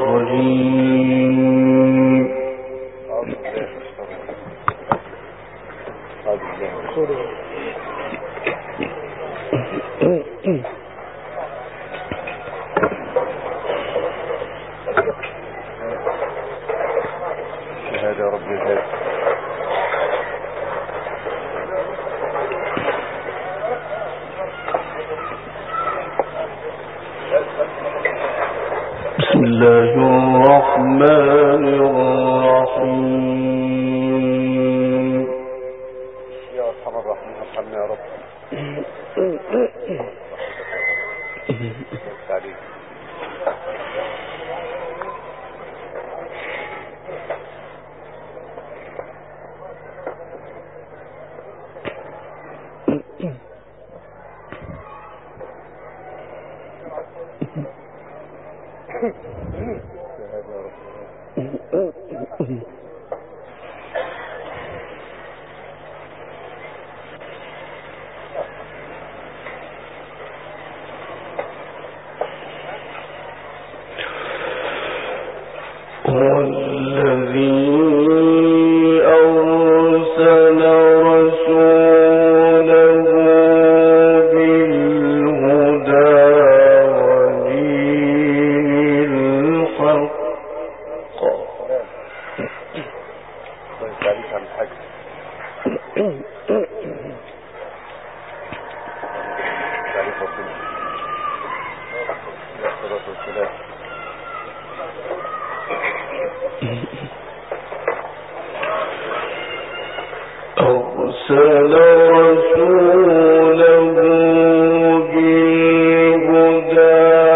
هذا ربي هذا بسم الله الرحمن الرحيم. يا أرحم الراحمين ارحمنا يا رب. أرسل رسوله بالهدى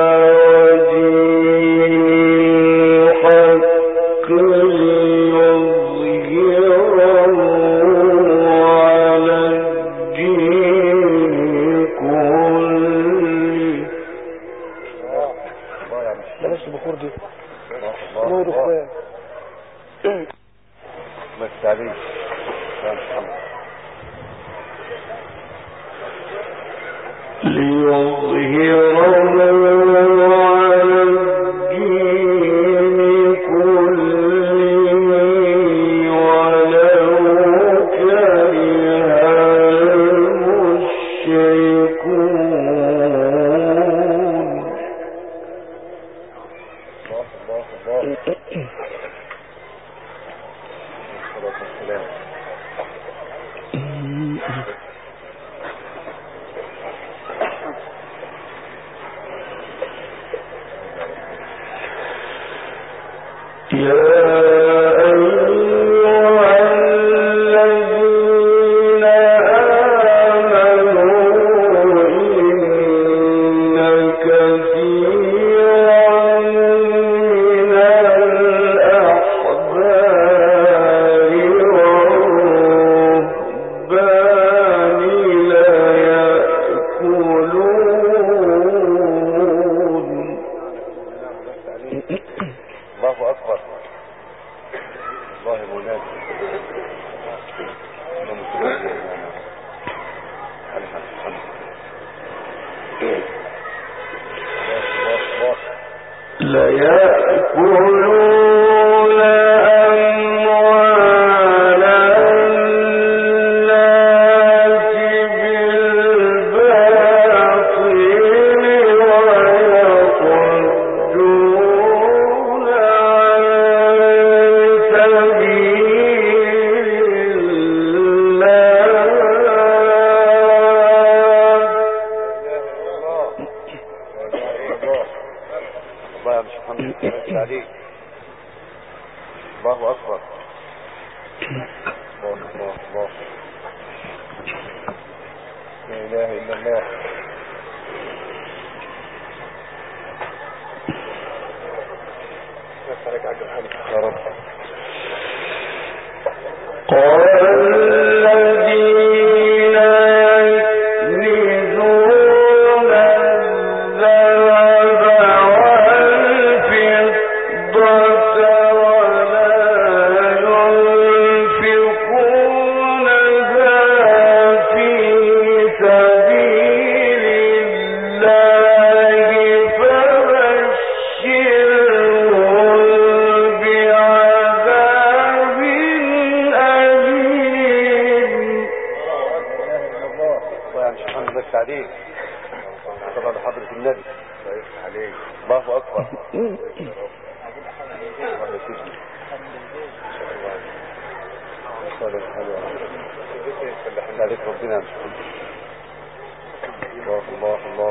ودين الحق ليظهره على الدين كله. بلاش البخور دي نور اخوان بس عليك ليظهره على الدين كله ولو كره المشركون. ليأكلون أموال الناس بالباطل ويصدون عن سبيل عليك. الله أكبر. الله الله الله. لا إله إلا الله. نسألك عجل الحمد يا رب. قال الذين يكنزون الذهب والفضة ولا ينفقونها في سبيل الله فبشرهم محمد بس عليك طبعا لحضرة النبي عليك الله أكبر الله يسجد عليك ربنا الله الله الله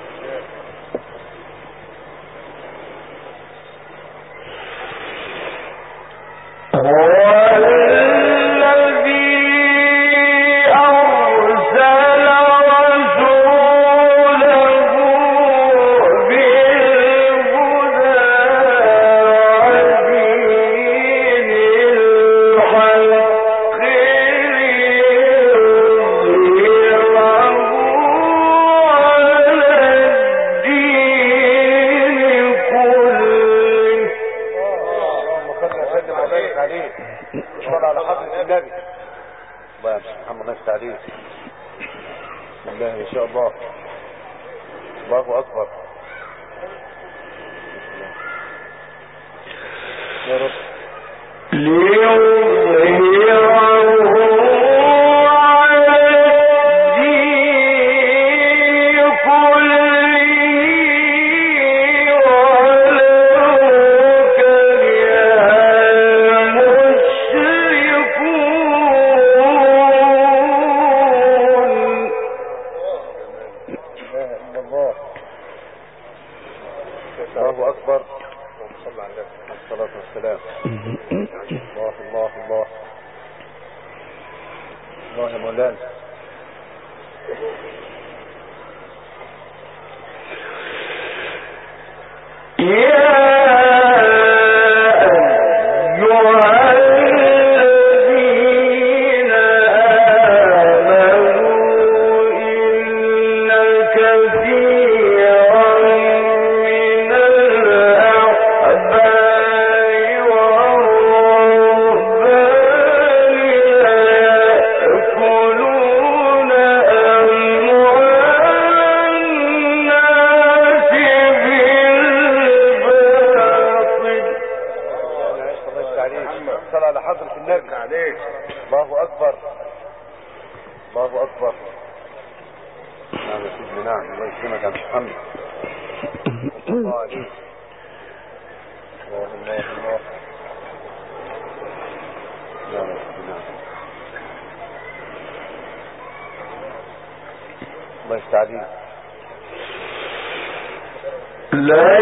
لا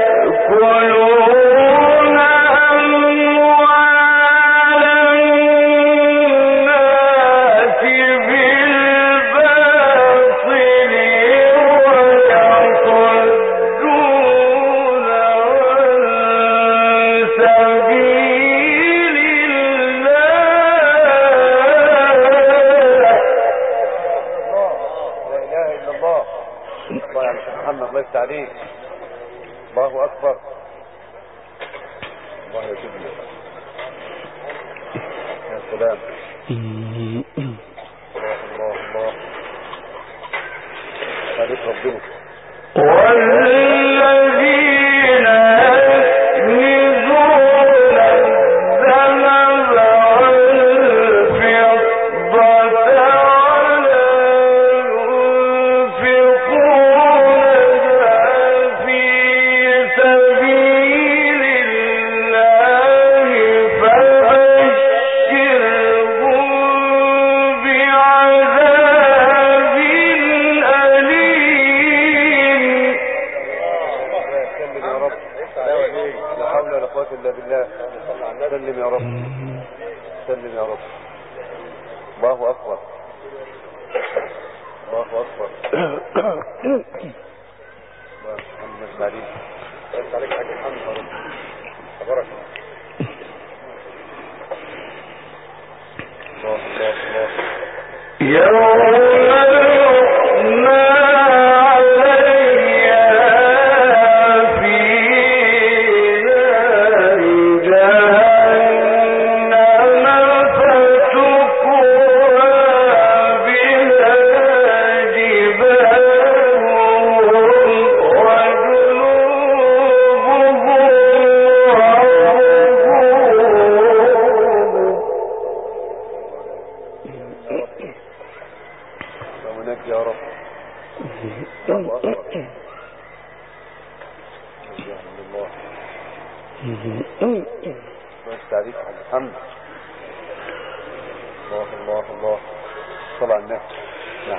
يأكلون أموال الناس بالباطل ويصدون عن سبيل الله. لا إله إلا الله. الله يا محمد الله يفتح عليك. الله أكبر. الله يسلمك. يا سلام. الله الله الله. عليك ربنا. والذين يكنزون الذهب والفضة سلم يا رب. سلم يا رب. الله أكبر. الله أكبر. الله محمد عليك. بس عليك حاجة محمد يا رب. تبارك الله الله الله. يوم الله أكبر. بس تعريف عن الحمد. الله الله الله. صلى على النبي. نعم.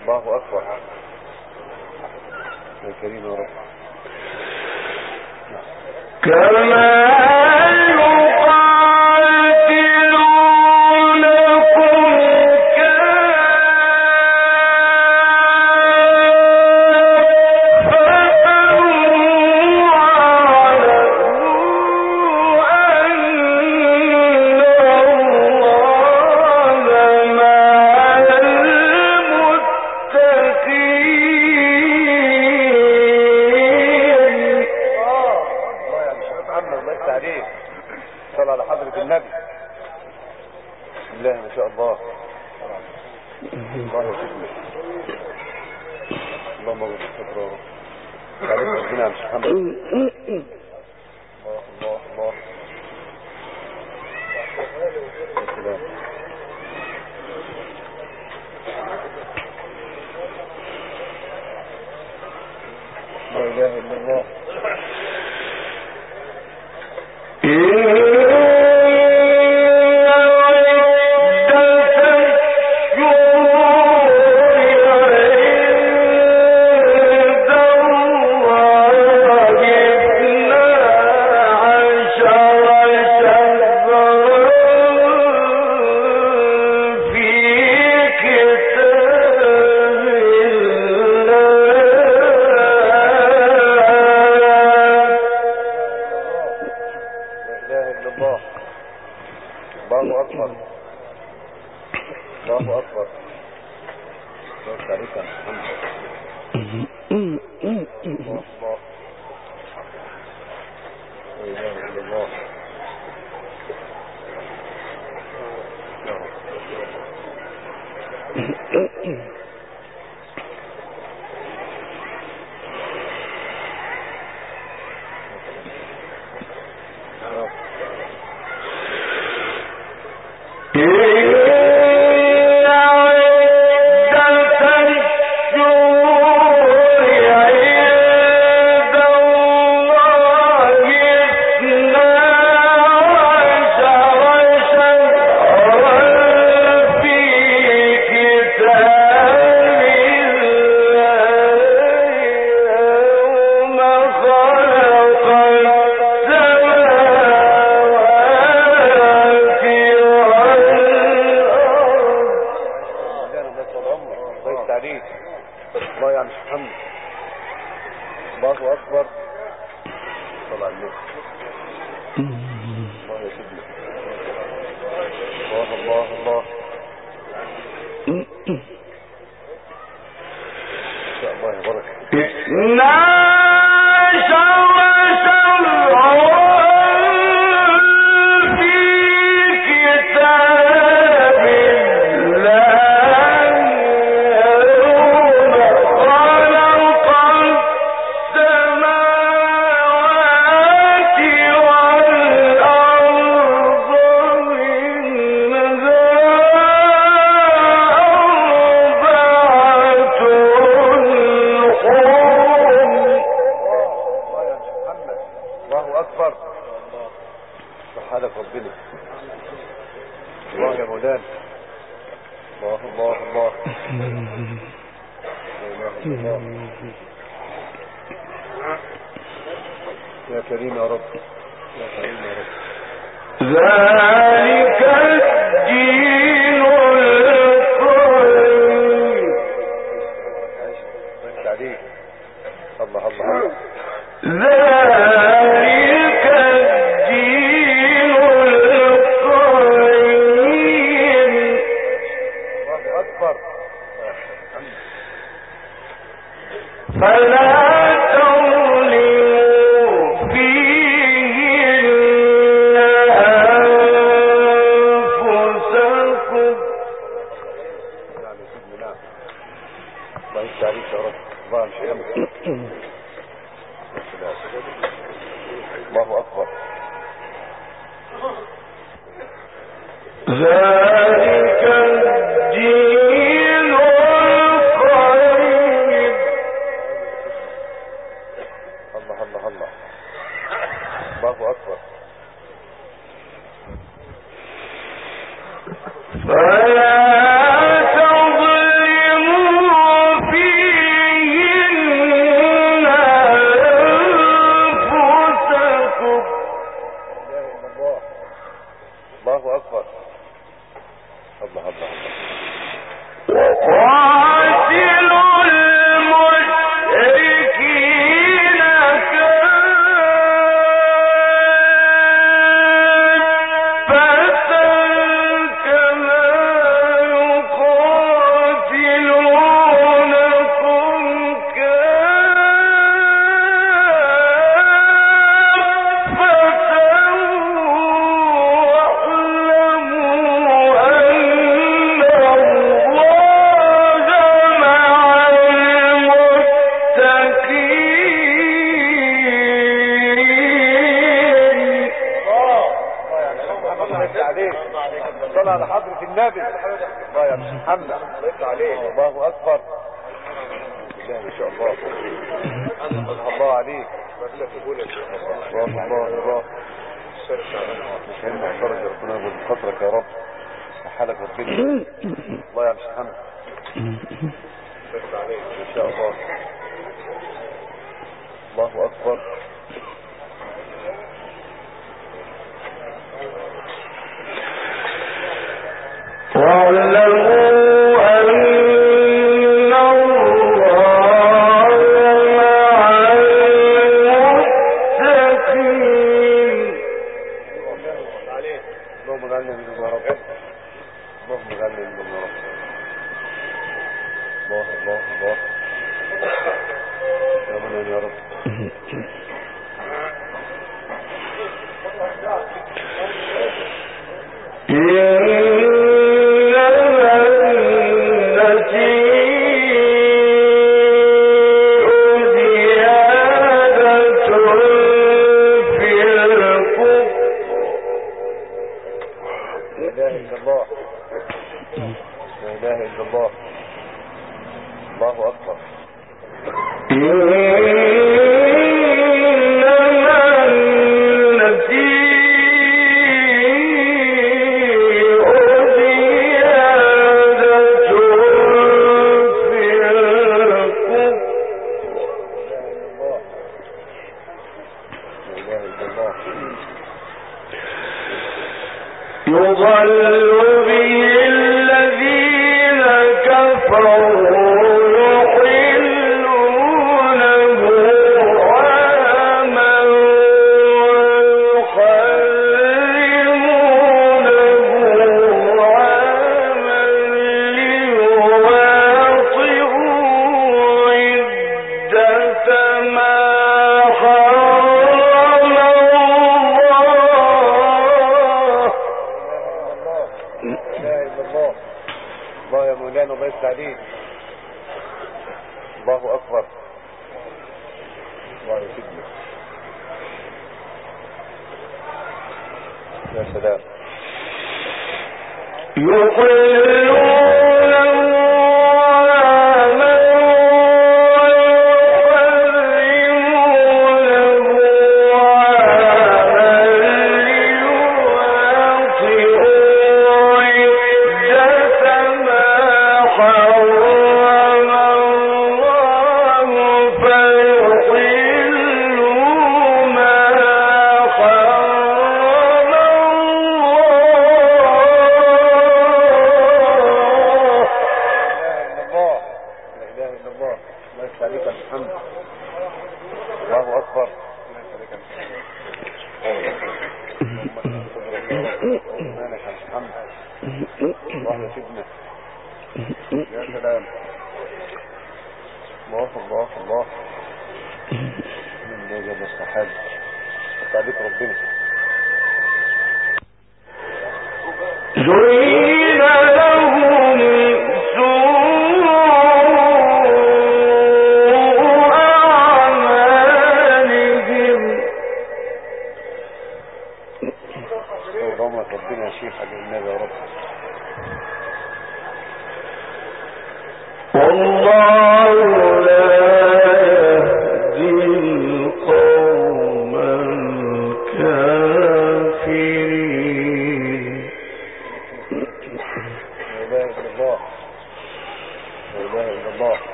الله أكبر. يا كريم يا رب. كما يا كريم يا رب. يا كريم يا رب. ذلك الدين القيم. الله الله. ذلك الدين القيم. الله أكبر. فلا الله أكبر. ذلك الدين القيم. الله الله الله. الله أكبر. فلا تظلموا النبي. الله يا مش محمد الله اكبر. بالله ما شاء الله. الله عليك. الله مش هينفع فرج ربنا بخاطرك يا رب. حالك ربنا. الله يا مش محمد ان شاء الله. الله اكبر.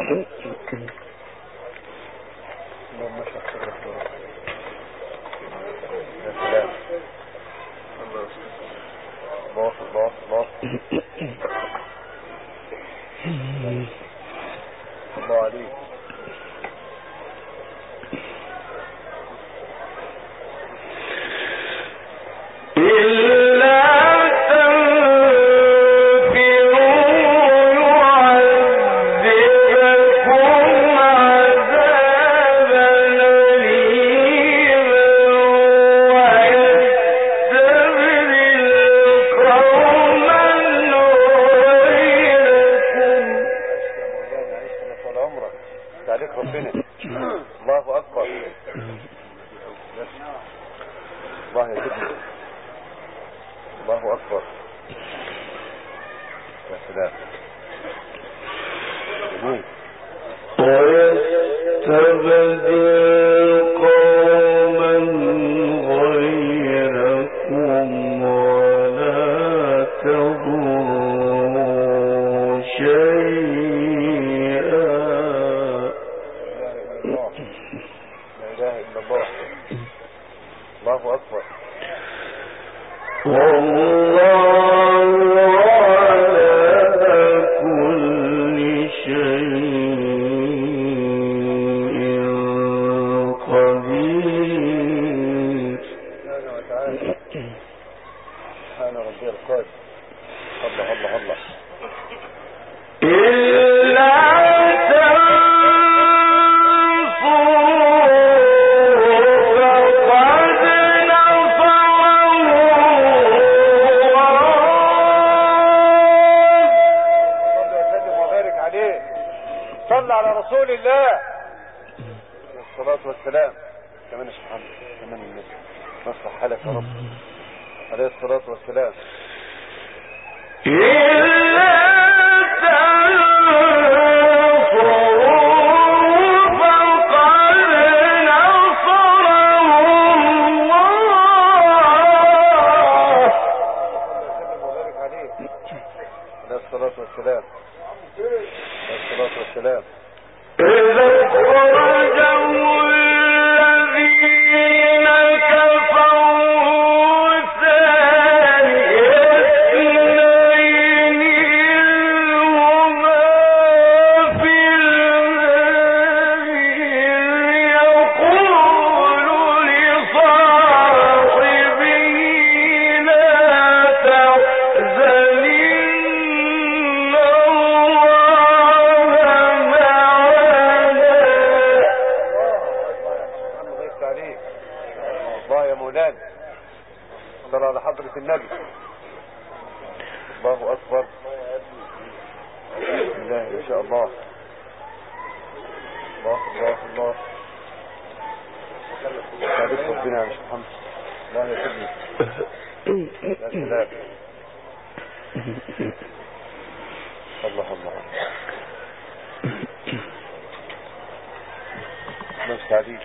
الله عليك. صلى على رسول الله الصلاة والسلام. كمان سبحان كمان الناس نصلح حالك يا رب عليه الصلاة والسلام. الصلاة والسلام. الصلاة والسلام. إذا خرجوا الذين كفروا ثاني اثنين هما في النار يقول لصاحبه لا تحزن صلى على حضرة النبي. الله أكبر. بسم الله إن شاء الله. الله الله الله. تعرف ربنا يا مش محمد. الله يسلمك. يا سلام. الله الله. نفس عليك.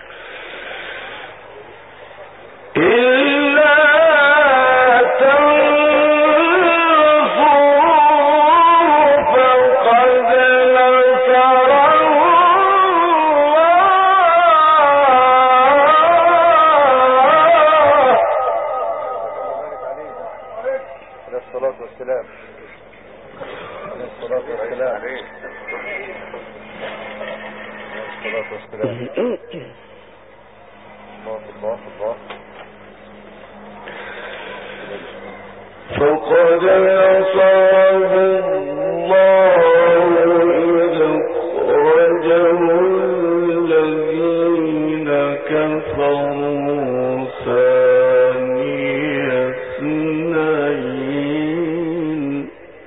الصلاة والسلام. الصلاة والسلام. الصلاة والسلام. الله الله الله. فقد أصاب الله إذ أخرجه الذين كفروا ثاني اثنين.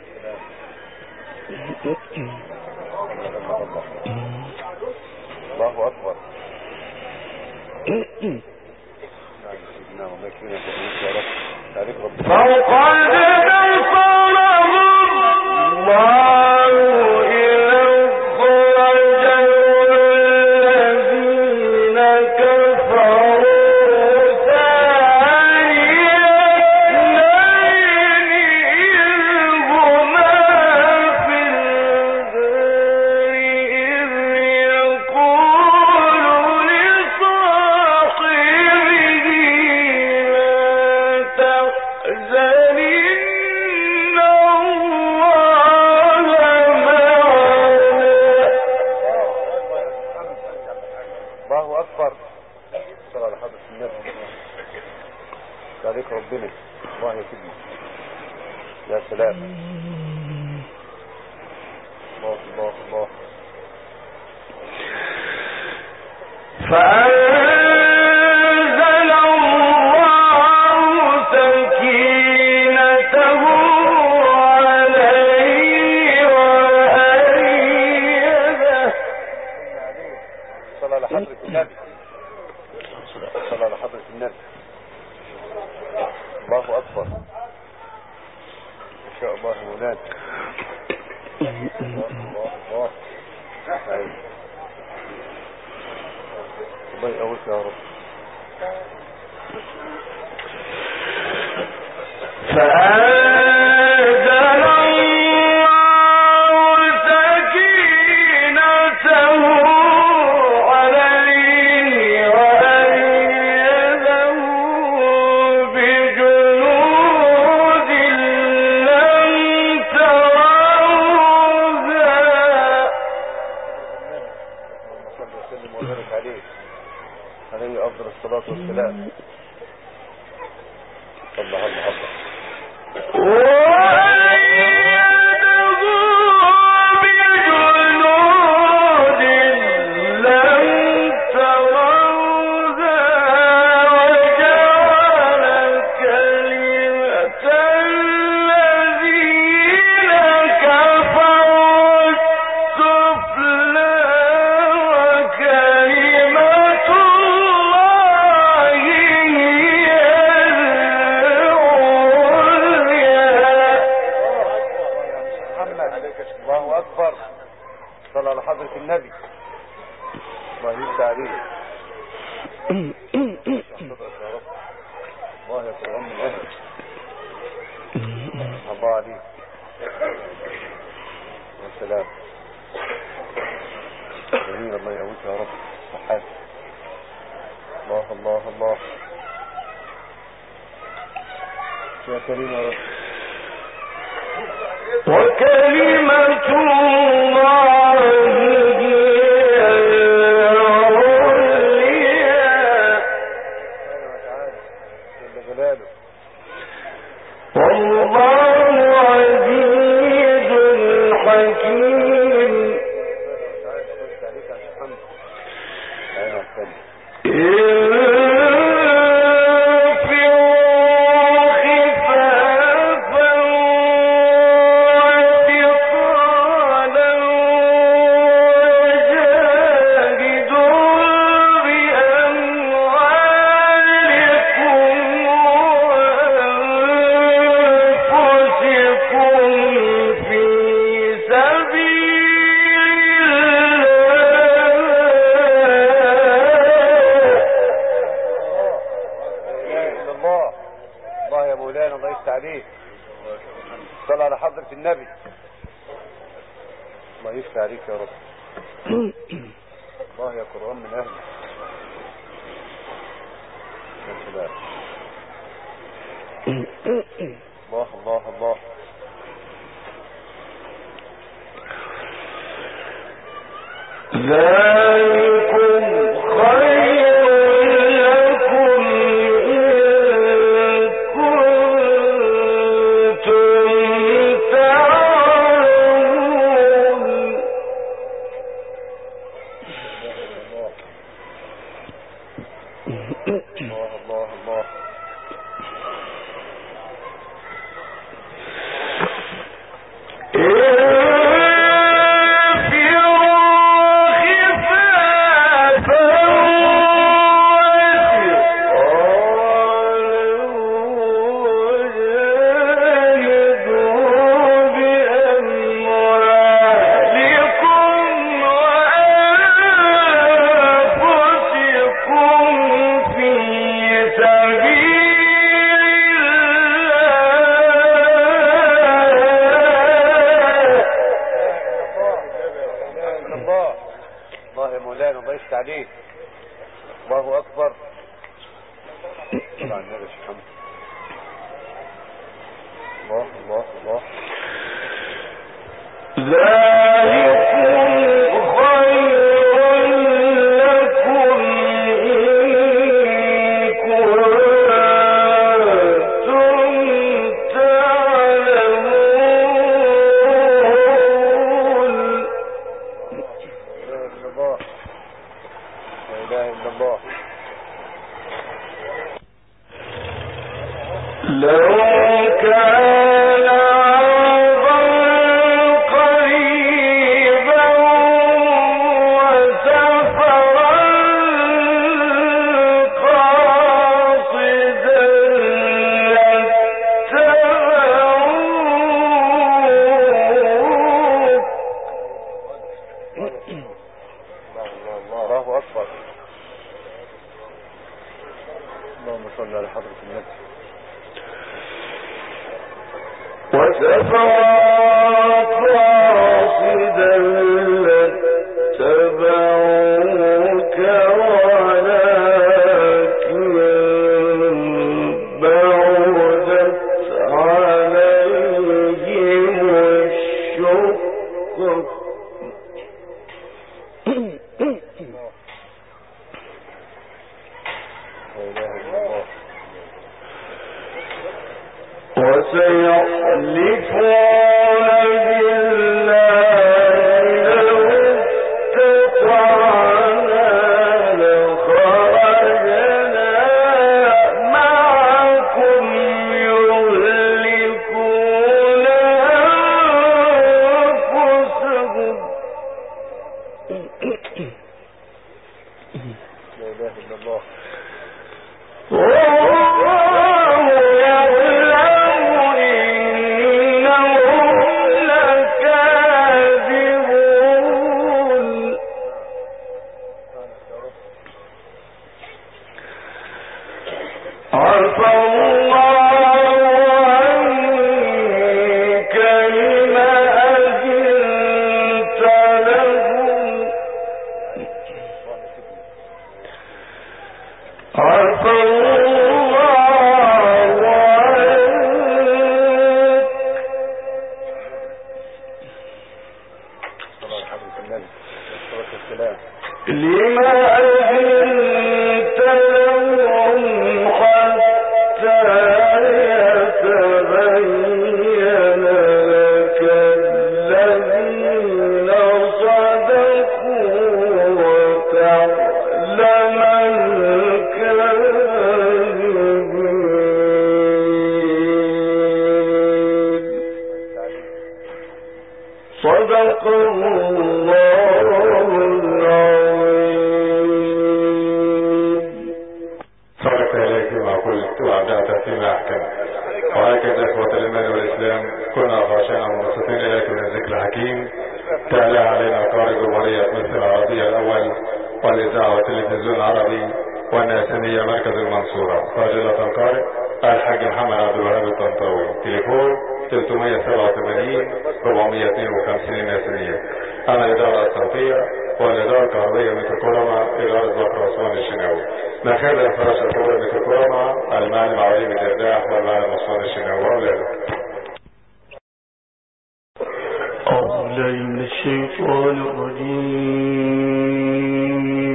الله أكبر. فقد نصره الله إذ أخرجه الذين كفروا ثاني اثنين إذ هما في الغار إذ ربنا. الله يا سيدي، يا سلام. الله الله الله. فأنزل الله سكينته عليه وأيده. صلى على حضرة النبي، صلى على حضرة النبي. الله أكبر. إن شاء الله مولانا. الله الله الله. الله يقويك يا رب. فأنزل الله سكينته عليه وأيده بجنود لم تروها. اللهم صل وسلم وبارك عليه، عليه أفضل الصلاة والسلام. الله الله الله. الله أكبر. صلى على حضرة النبي. الله يفتح عليه. الله يا قرآن من أهل. الله عليك. والسلام. جميل. الله يقويك يا رب. صحات. الله الله الله. يا كريم يا رب. وكلمة الله هي العليا جل جلاله. والله عزيز حكيم. صلى على حضرة النبي. الله يفتح عليك يا رب. الله يا قرآن من أهل. الله الله الله. ذلكم خير لكم إن كنتم تعلمون. الله الله الله. عليه. الله أكبر. طبعا النبي محمد. الله الله الله. ذلكم خير لكم إن كنتم الله لا إله إلا الله. لو كان عرضا قريبا وسفرا قاصدا لاتبعوك. الله أكبر. اللهم صل على حضرة النبي. وسفرا قاصدا لاتبعوك ولكن بعدت عليهم الشقة. وسيحلفون بالله لو استطعنا لخرجنا معكم يهلكون أنفسهم. لا إله إلا الله. صدق الله العظيم. صدق إليك ما قلت وأبدعت فيما أحكمت. وهكذا إخوة الإيمان والإسلام كنا خاشعين ومنصتين إليك من الذكر الحكيم. تعالى علينا قارئ جمهورية مصر العربية الأول والإذاعة والتلفزيون العربي والناسمية مركز المنصورة. فاضلة القارئ الحاج محمد عبد الوهاب الطنطاوي. تليفون 387 452 ناسمية. أنا الإدارة الصوتية والإدارة الكهربائية متكرمة إدارة بكر عثمان الشناوي. مخازن الفراش الكبرى متكرمة المعلم علي الإرداح والمعلم عثمان الشناوي وأولاده. أعوذ بالله من الشيطان الرجيم.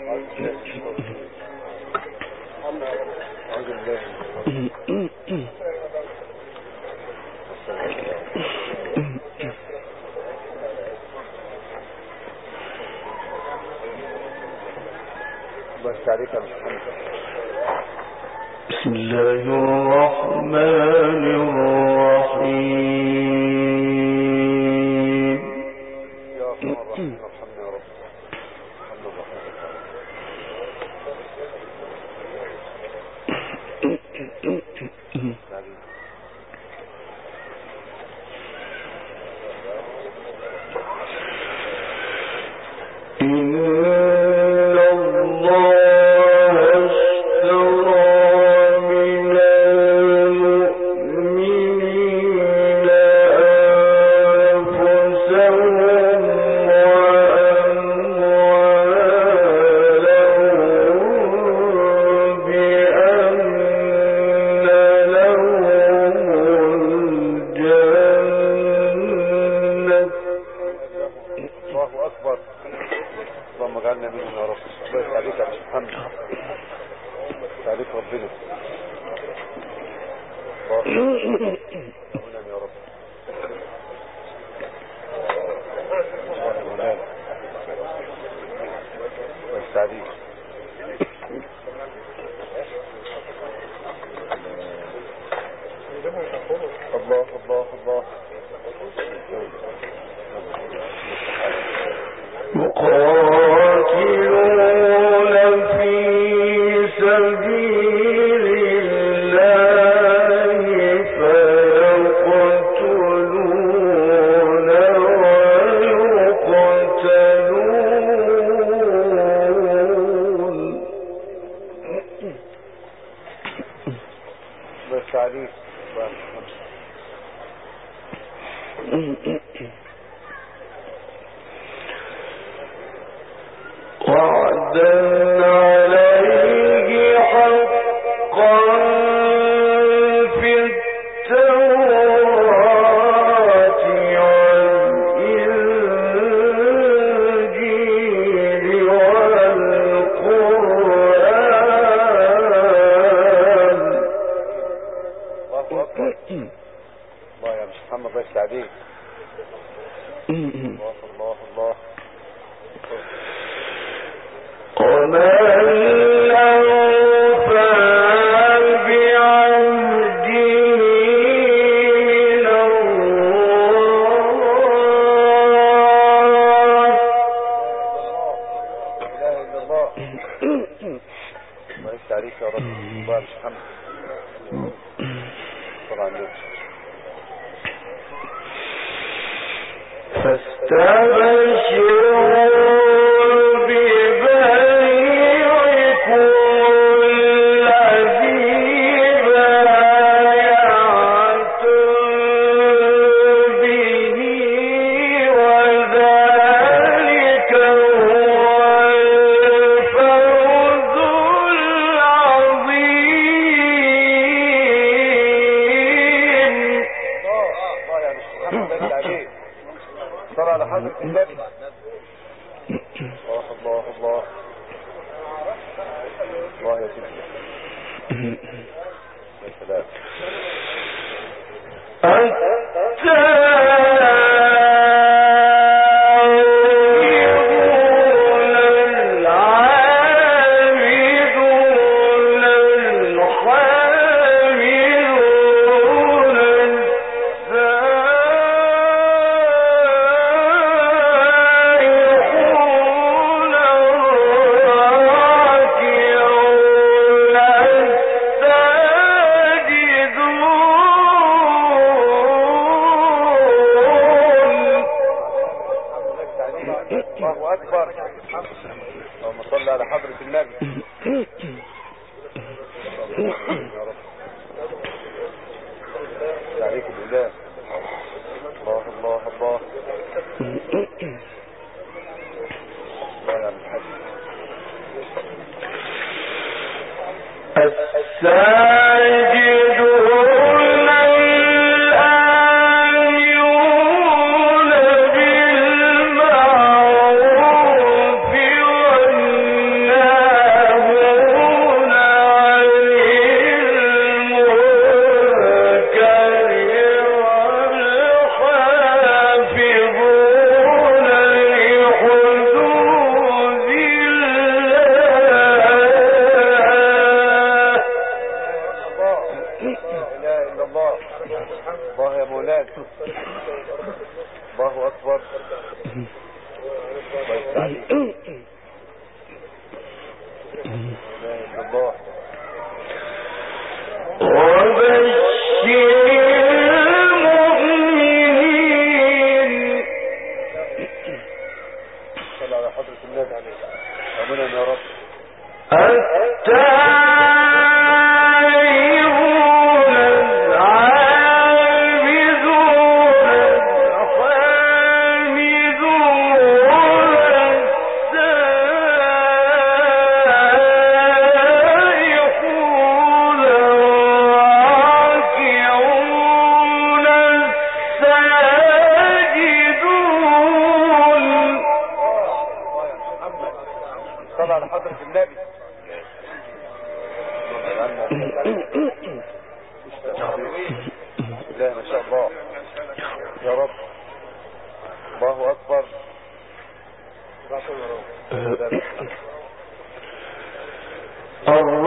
بسم الله الرحمن الرحيم. عليك. الله الله الله. يقاتلون في سبيل الله فيقتلون ويقتلون. بس عليك. وعدا عليه حقا في التوراة والإنجيل والقرآن. الله أكبر. الله يا مش محمد بس عليك. الله الله الله. ومن أوفى بعهده من الله. لا إله إلا الله. الله يفتح عليك يا رب. الله مش محمد. طبعا ليه. فاستبشروا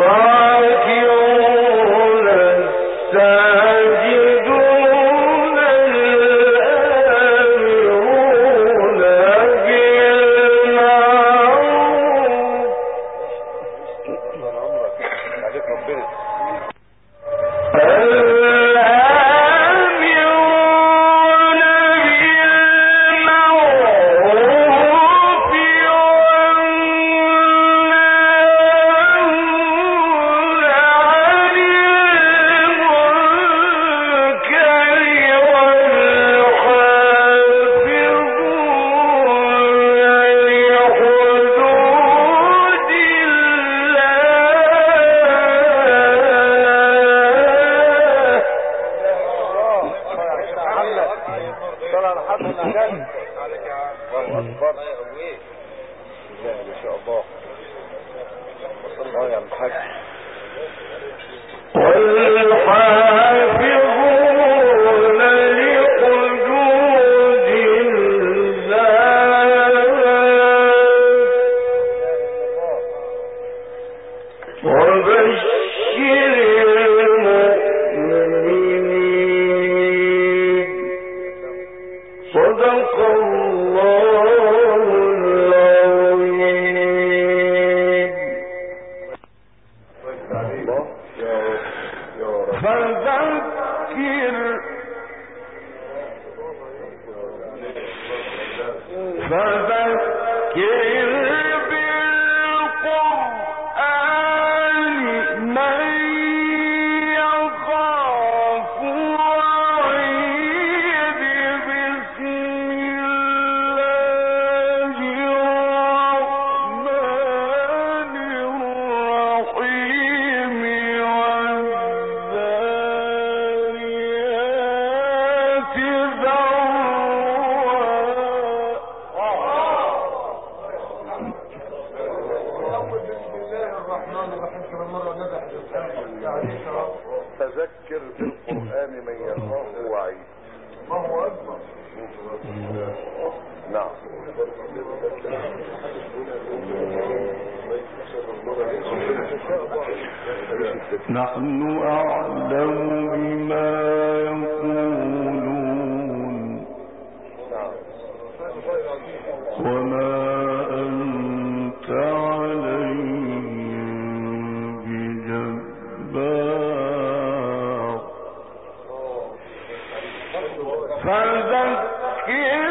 فذكر بالقرآن من يخاف وعيد. الله أكبر. نعم. نحن أعلم بما يقولون وما أنت عليهم بجبار فذكر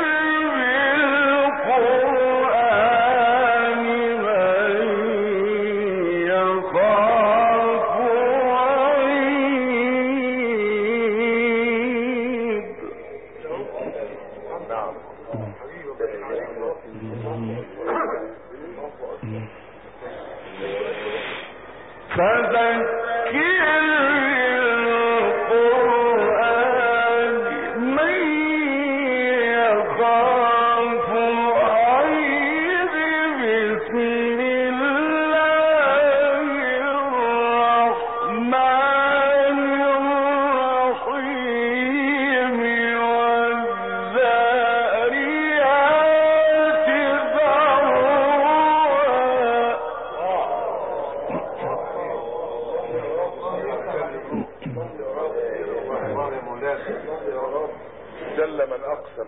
جل من أقسم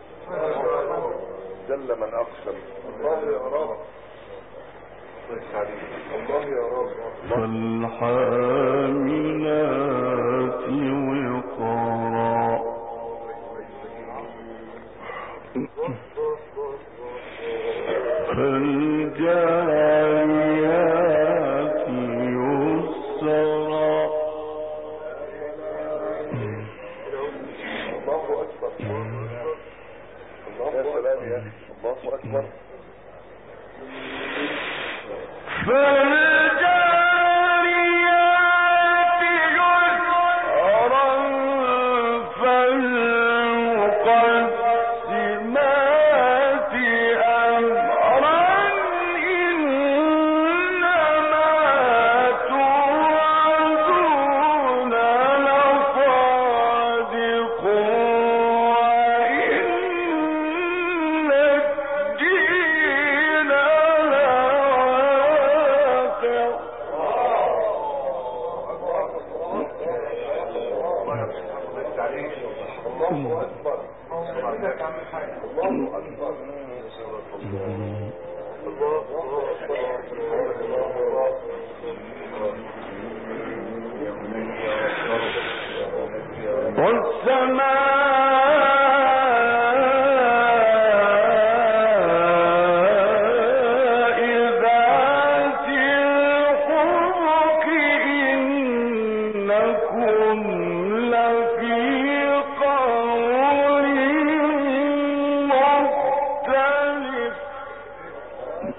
جل من أقسم. الله يا رب الله يا رب. فالحاملات وقرا فالجاريات يسرا. الله أكبر. الله سلام يا الله أكبر. فالجاريات يسرا فالمقسمات أمرا إنما توعدون لصادق وإن الدين لواقع.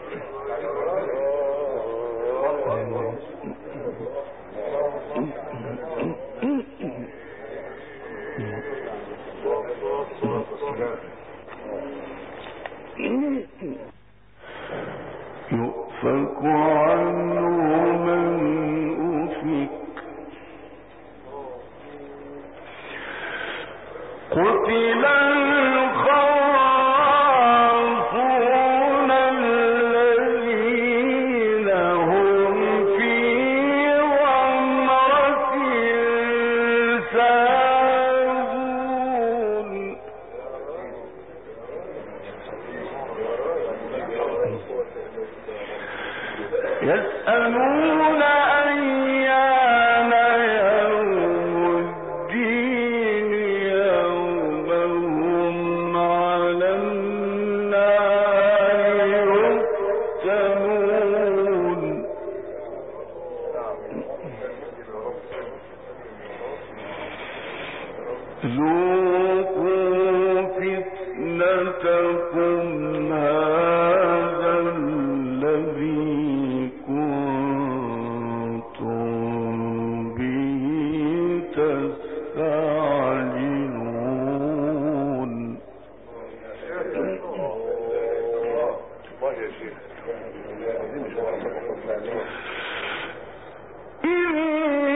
يؤفك عنه من أفك قتل الخراصون الذين هم في غمرة ساهون يسألون أيان يوم الدين يوم هم على النار يفتنون ذوقوا فتنتكم هذا الذي كنتم به تستعجلون إن